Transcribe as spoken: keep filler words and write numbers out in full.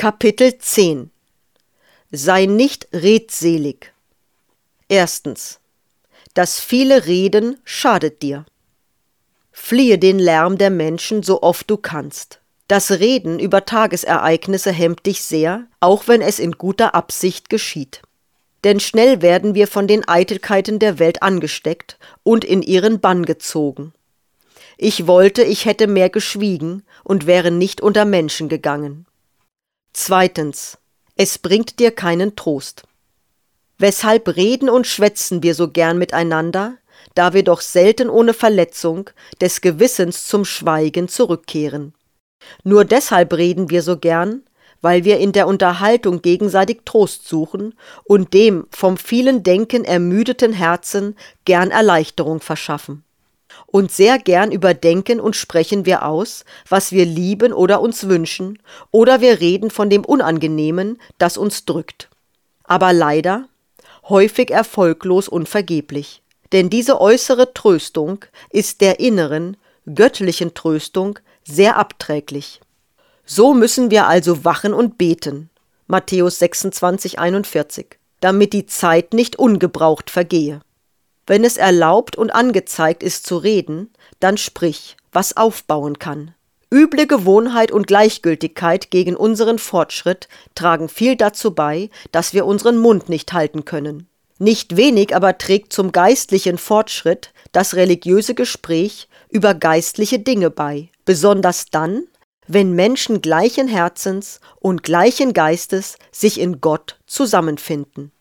Kapitel zehn. Sei nicht redselig. Erstens. Das viele Reden schadet dir. Fliehe den Lärm der Menschen so oft du kannst. Das Reden über Tagesereignisse hemmt dich sehr, auch wenn es in guter Absicht geschieht. Denn schnell werden wir von den Eitelkeiten der Welt angesteckt und in ihren Bann gezogen. Ich wollte, ich hätte mehr geschwiegen und wäre nicht unter Menschen gegangen. Zweitens. Es bringt dir keinen Trost. Weshalb reden und schwätzen wir so gern miteinander, da wir doch selten ohne Verletzung des Gewissens zum Schweigen zurückkehren? Nur deshalb reden wir so gern, weil wir in der Unterhaltung gegenseitig Trost suchen und dem vom vielen Denken ermüdeten Herzen gern Erleichterung verschaffen. Und sehr gern überdenken und sprechen wir aus, was wir lieben oder uns wünschen, oder wir reden von dem Unangenehmen, das uns drückt. Aber leider häufig erfolglos und vergeblich. Denn diese äußere Tröstung ist der inneren, göttlichen Tröstung sehr abträglich. So müssen wir also wachen und beten, Matthäus sechsundzwanzig, einundvierzig, damit die Zeit nicht ungebraucht vergehe. Wenn es erlaubt und angezeigt ist zu reden, dann sprich, was aufbauen kann. Üble Gewohnheit und Gleichgültigkeit gegen unseren Fortschritt tragen viel dazu bei, dass wir unseren Mund nicht halten können. Nicht wenig aber trägt zum geistlichen Fortschritt das religiöse Gespräch über geistliche Dinge bei, besonders dann, wenn Menschen gleichen Herzens und gleichen Geistes sich in Gott zusammenfinden.